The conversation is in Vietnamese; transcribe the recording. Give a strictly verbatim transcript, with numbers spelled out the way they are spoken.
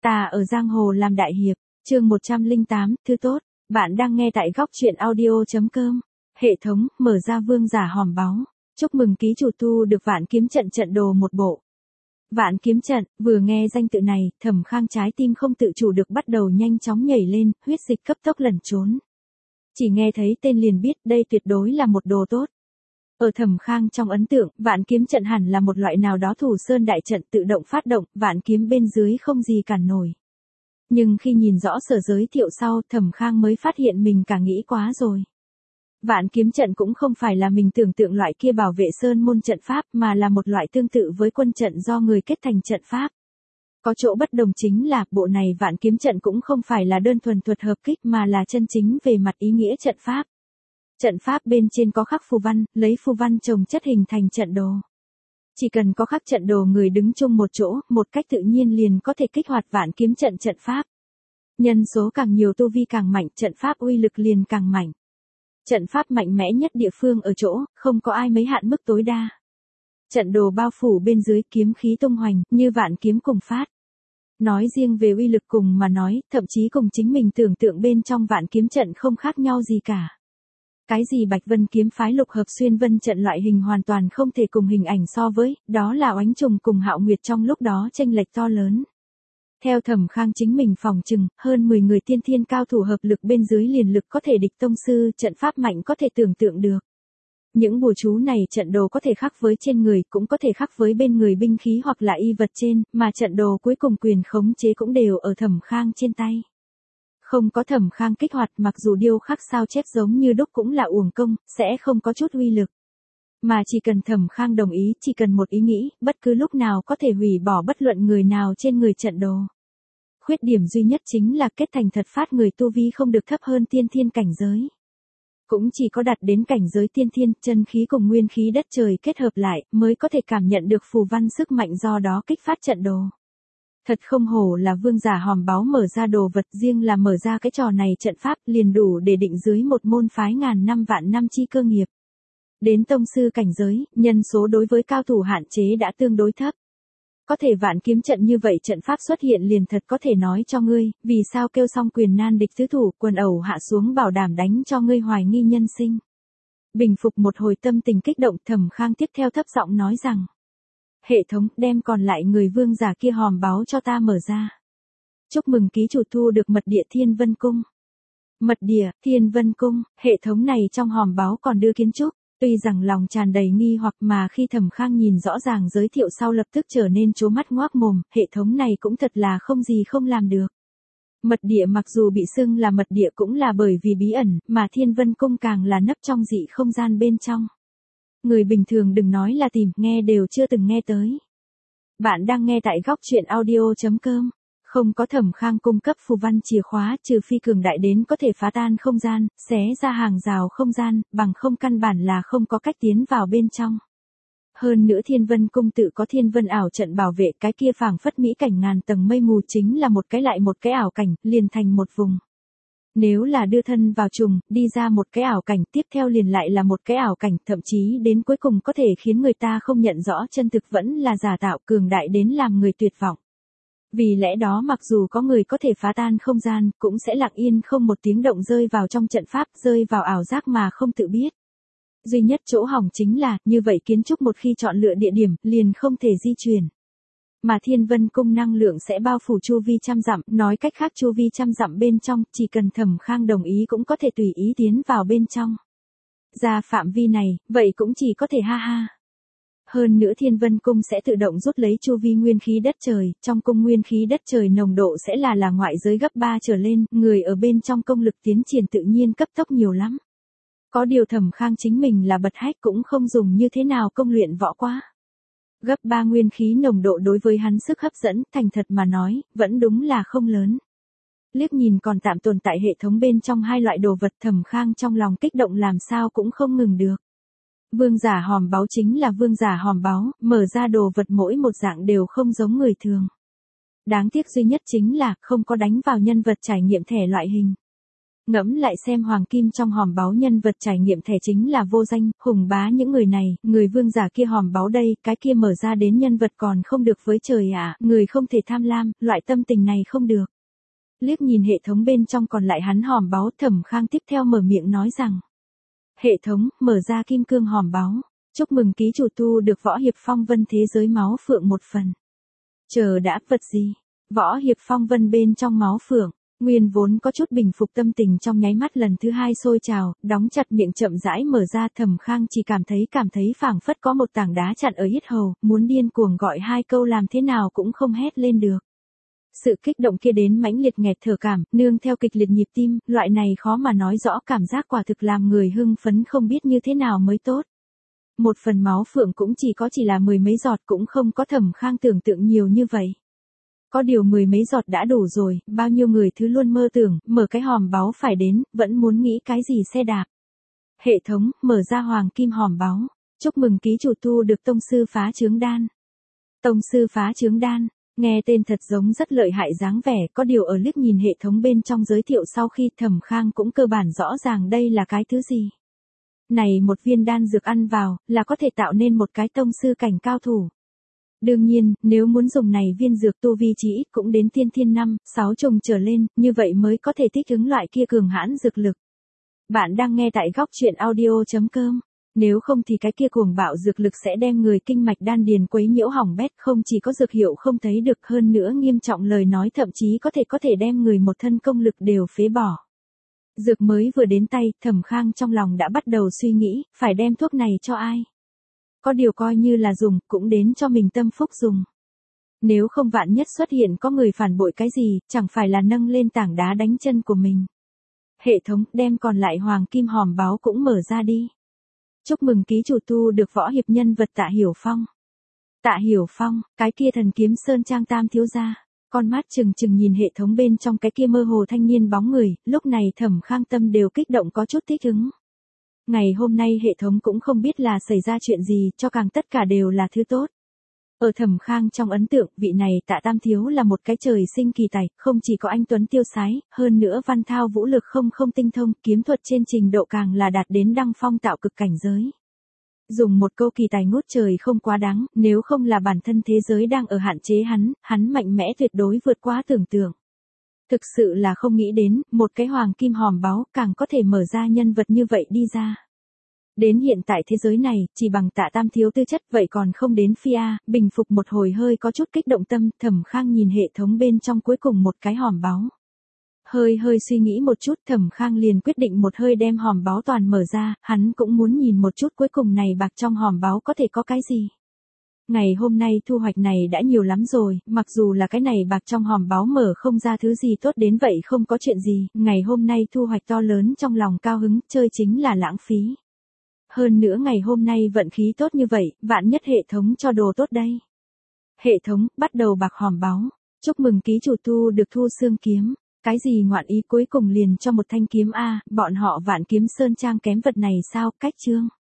Ta ở giang hồ làm đại hiệp, chương một trăm lẻ tám, thứ tốt, bạn đang nghe tại góc truyện audio.com. Hệ thống, mở ra vương giả hòm báu. Chúc mừng ký chủ tu được vạn kiếm trận trận đồ một bộ. Vạn kiếm trận, vừa nghe danh tự này, Thẩm Khang trái tim không tự chủ được bắt đầu nhanh chóng nhảy lên, huyết dịch cấp tốc lẩn trốn. Chỉ nghe thấy tên liền biết đây tuyệt đối là một đồ tốt. Ở Thẩm Khang trong ấn tượng, vạn kiếm trận hẳn là một loại nào đó thủ sơn đại trận tự động phát động, vạn kiếm bên dưới không gì cản nổi. Nhưng khi nhìn rõ sở giới thiệu sau, Thẩm Khang mới phát hiện mình cả nghĩ quá rồi. Vạn kiếm trận cũng không phải là mình tưởng tượng loại kia bảo vệ sơn môn trận pháp, mà là một loại tương tự với quân trận do người kết thành trận pháp. Có chỗ bất đồng chính là, bộ này vạn kiếm trận cũng không phải là đơn thuần thuật hợp kích mà là chân chính về mặt ý nghĩa trận pháp. Trận pháp bên trên có khắc phù văn, lấy phù văn chồng chất hình thành trận đồ. Chỉ cần có khắc trận đồ người đứng chung một chỗ, một cách tự nhiên liền có thể kích hoạt vạn kiếm trận trận pháp. Nhân số càng nhiều tu vi càng mạnh, trận pháp uy lực liền càng mạnh. Trận pháp mạnh mẽ nhất địa phương ở chỗ, không có ai mấy hạn mức tối đa. Trận đồ bao phủ bên dưới, kiếm khí tung hoành, như vạn kiếm cùng phát. Nói riêng về uy lực cùng mà nói, thậm chí cùng chính mình tưởng tượng bên trong vạn kiếm trận không khác nhau gì cả. Cái gì Bạch Vân kiếm phái lục hợp xuyên vân trận loại hình hoàn toàn không thể cùng hình ảnh so với, đó là oánh trùng cùng Hạo Nguyệt trong lúc đó chênh lệch to lớn. Theo Thẩm Khang chính mình phòng trừng, hơn mười người tiên thiên cao thủ hợp lực bên dưới liền lực có thể địch tông sư, trận pháp mạnh có thể tưởng tượng được. Những bùa chú này trận đồ có thể khắc với trên người, cũng có thể khắc với bên người binh khí hoặc là y vật trên, mà trận đồ cuối cùng quyền khống chế cũng đều ở Thẩm Khang trên tay. Không có Thẩm Khang kích hoạt, mặc dù điêu khắc sao chép giống như đúc cũng là uổng công, sẽ không có chút uy lực. Mà chỉ cần Thẩm Khang đồng ý, chỉ cần một ý nghĩ, bất cứ lúc nào có thể hủy bỏ bất luận người nào trên người trận đồ. Khuyết điểm duy nhất chính là kết thành thật phát người tu vi không được thấp hơn tiên thiên cảnh giới. Cũng chỉ có đạt đến cảnh giới tiên thiên, chân khí cùng nguyên khí đất trời kết hợp lại, mới có thể cảm nhận được phù văn sức mạnh do đó kích phát trận đồ. Thật không hổ là vương giả hòm báu mở ra đồ vật, riêng là mở ra cái trò này trận pháp liền đủ để định dưới một môn phái ngàn năm vạn năm chi cơ nghiệp. Đến tông sư cảnh giới, nhân số đối với cao thủ hạn chế đã tương đối thấp. Có thể vạn kiếm trận như vậy trận pháp xuất hiện liền thật có thể nói cho ngươi, vì sao kêu xong quyền nan địch tứ thủ, quần ẩu hạ xuống bảo đảm đánh cho ngươi hoài nghi nhân sinh. Bình phục một hồi tâm tình kích động, Thẩm Khang tiếp theo thấp giọng nói rằng. Hệ thống, đem còn lại người vương giả kia hòm báu cho ta mở ra. Chúc mừng ký chủ thu được mật địa Thiên Vân Cung. Mật địa, Thiên Vân Cung, hệ thống này trong hòm báu còn đưa kiến trúc. Tuy rằng lòng tràn đầy nghi hoặc mà khi Thẩm Khang nhìn rõ ràng giới thiệu sau lập tức trở nên trố mắt ngoác mồm, hệ thống này cũng thật là không gì không làm được. Mật địa mặc dù bị xưng là mật địa cũng là bởi vì bí ẩn, mà Thiên Vân Cung càng là nấp trong dị không gian bên trong. Người bình thường đừng nói là tìm, nghe đều chưa từng nghe tới. Bạn đang nghe tại góc truyện audio.com. Không có Thẩm Khang cung cấp phù văn chìa khóa, trừ phi cường đại đến có thể phá tan không gian, xé ra hàng rào không gian, bằng không căn bản là không có cách tiến vào bên trong. Hơn nữa Thiên Vân Cung tự có Thiên Vân ảo trận bảo vệ, cái kia phảng phất mỹ cảnh ngàn tầng mây mù chính là một cái lại một cái ảo cảnh, liền thành một vùng. Nếu là đưa thân vào trùng, đi ra một cái ảo cảnh, tiếp theo liền lại là một cái ảo cảnh, thậm chí đến cuối cùng có thể khiến người ta không nhận rõ chân thực vẫn là giả tạo, cường đại đến làm người tuyệt vọng. Vì lẽ đó mặc dù có người có thể phá tan không gian, cũng sẽ lặng yên không một tiếng động rơi vào trong trận pháp, rơi vào ảo giác mà không tự biết. Duy nhất chỗ hỏng chính là, như vậy kiến trúc một khi chọn lựa địa điểm, liền không thể di chuyển. Mà Thiên Vân Cung năng lượng sẽ bao phủ chu vi trăm dặm, nói cách khác chu vi trăm dặm bên trong, chỉ cần Thẩm Khang đồng ý cũng có thể tùy ý tiến vào bên trong. Ra phạm vi này, vậy cũng chỉ có thể ha ha. Hơn nữa Thiên Vân Cung sẽ tự động rút lấy chu vi nguyên khí đất trời, trong cung nguyên khí đất trời nồng độ sẽ là là ngoại giới gấp ba trở lên, người ở bên trong công lực tiến triển tự nhiên cấp tốc nhiều lắm. Có điều Thẩm Khang chính mình là bật hách cũng không dùng như thế nào công luyện võ quá. Gấp ba nguyên khí nồng độ đối với hắn sức hấp dẫn, thành thật mà nói, vẫn đúng là không lớn. Liếc nhìn còn tạm tồn tại hệ thống bên trong hai loại đồ vật, Thẩm Khang trong lòng kích động làm sao cũng không ngừng được. Vương giả hòm báu chính là vương giả hòm báu, mở ra đồ vật mỗi một dạng đều không giống người thường. Đáng tiếc duy nhất chính là không có đánh vào nhân vật trải nghiệm thẻ loại hình. Ngẫm lại xem hoàng kim trong hòm báu nhân vật trải nghiệm thẻ chính là vô danh, hùng bá những người này, người vương giả kia hòm báu đây, cái kia mở ra đến nhân vật còn không được với trời ạ, người không thể tham lam, loại tâm tình này không được. Liếc nhìn hệ thống bên trong còn lại hắn hòm báu, Thẩm Khang tiếp theo mở miệng nói rằng. Hệ thống, mở ra kim cương hòm báu. Chúc mừng ký chủ tu được võ hiệp phong vân thế giới máu phượng một phần. Chờ đã, vật gì? Võ hiệp phong vân bên trong máu phượng. Nguyên vốn có chút bình phục tâm tình trong nháy mắt lần thứ hai sôi trào, đóng chặt miệng chậm rãi mở ra. Thẩm Khang chỉ cảm thấy cảm thấy phảng phất có một tảng đá chặn ở yết hầu, muốn điên cuồng gọi hai câu làm thế nào cũng không hét lên được. Sự kích động kia đến mãnh liệt nghẹt thở cảm, nương theo kịch liệt nhịp tim, loại này khó mà nói rõ cảm giác quả thực làm người hưng phấn không biết như thế nào mới tốt. Một phần máu phượng cũng chỉ có chỉ là mười mấy giọt, cũng không có Thẩm Khang tưởng tượng nhiều như vậy. Có điều mười mấy giọt đã đủ rồi, bao nhiêu người thứ luôn mơ tưởng, mở cái hòm báu phải đến, vẫn muốn nghĩ cái gì xe đạp. Hệ thống, mở ra hoàng kim hòm báu. Chúc mừng ký chủ tu được tông sư phá chướng đan. Tông sư phá chướng đan, nghe tên thật giống rất lợi hại dáng vẻ, có điều ở liếc nhìn hệ thống bên trong giới thiệu sau khi Thẩm Khang cũng cơ bản rõ ràng đây là cái thứ gì. Này một viên đan dược ăn vào, là có thể tạo nên một cái tông sư cảnh cao thủ. Đương nhiên, nếu muốn dùng này viên dược tu vi chỉ ít cũng đến tiên thiên năm, sáu trùng trở lên, như vậy mới có thể thích ứng loại kia cường hãn dược lực. Bạn đang nghe tại góc truyện audio chấm com. Nếu không thì cái kia cuồng bạo dược lực sẽ đem người kinh mạch đan điền quấy nhiễu hỏng bét, không chỉ có dược hiệu không thấy được, hơn nữa nghiêm trọng lời nói thậm chí có thể có thể đem người một thân công lực đều phế bỏ. Dược mới vừa đến tay, Thẩm Khang trong lòng đã bắt đầu suy nghĩ, phải đem thuốc này cho ai. Có điều coi như là dùng, cũng đến cho mình tâm phúc dùng. Nếu không vạn nhất xuất hiện có người phản bội cái gì, chẳng phải là nâng lên tảng đá đánh chân của mình. Hệ thống, đem còn lại hoàng kim hòm báu cũng mở ra đi. Chúc mừng ký chủ tu được võ hiệp nhân vật Tạ Hiểu Phong. Tạ Hiểu Phong, cái kia thần kiếm sơn trang tam thiếu gia. Con mắt trừng trừng nhìn hệ thống bên trong cái kia mơ hồ thanh niên bóng người, lúc này Thẩm Khang tâm đều kích động có chút thích ứng. Ngày hôm nay hệ thống cũng không biết là xảy ra chuyện gì, cho càng tất cả đều là thứ tốt. Ở Thẩm Khang trong ấn tượng, vị này Tạ Tam thiếu là một cái trời sinh kỳ tài, không chỉ có anh tuấn tiêu sái, hơn nữa văn thao vũ lực không không tinh thông, kiếm thuật trên trình độ càng là đạt đến đăng phong tạo cực cảnh giới. Dùng một câu kỳ tài ngút trời không quá đáng, nếu không là bản thân thế giới đang ở hạn chế hắn, hắn mạnh mẽ tuyệt đối vượt quá tưởng tượng. Thực sự là không nghĩ đến, một cái hoàng kim hòm báu càng có thể mở ra nhân vật như vậy đi ra. Đến hiện tại thế giới này, chỉ bằng Tạ Tam thiếu tư chất vậy còn không đến phi a. Bình phục một hồi hơi có chút kích động tâm, Thẩm Khang nhìn hệ thống bên trong cuối cùng một cái hòm báu. Hơi hơi suy nghĩ một chút, Thẩm Khang liền quyết định một hơi đem hòm báu toàn mở ra, hắn cũng muốn nhìn một chút cuối cùng này bạc trong hòm báu có thể có cái gì. Ngày hôm nay thu hoạch này đã nhiều lắm rồi, mặc dù là cái này bạc trong hòm báu mở không ra thứ gì tốt đến vậy không có chuyện gì, ngày hôm nay thu hoạch to lớn trong lòng cao hứng, chơi chính là lãng phí. Hơn nữa ngày hôm nay vận khí tốt như vậy, vạn nhất hệ thống cho đồ tốt đây. Hệ thống, bắt đầu bạc hòm báu. Chúc mừng ký chủ tu được thu xương kiếm. Cái gì ngoạn ý cuối cùng liền cho một thanh kiếm A, bọn họ Vạn Kiếm Sơn Trang kém vật này sao, cách chương.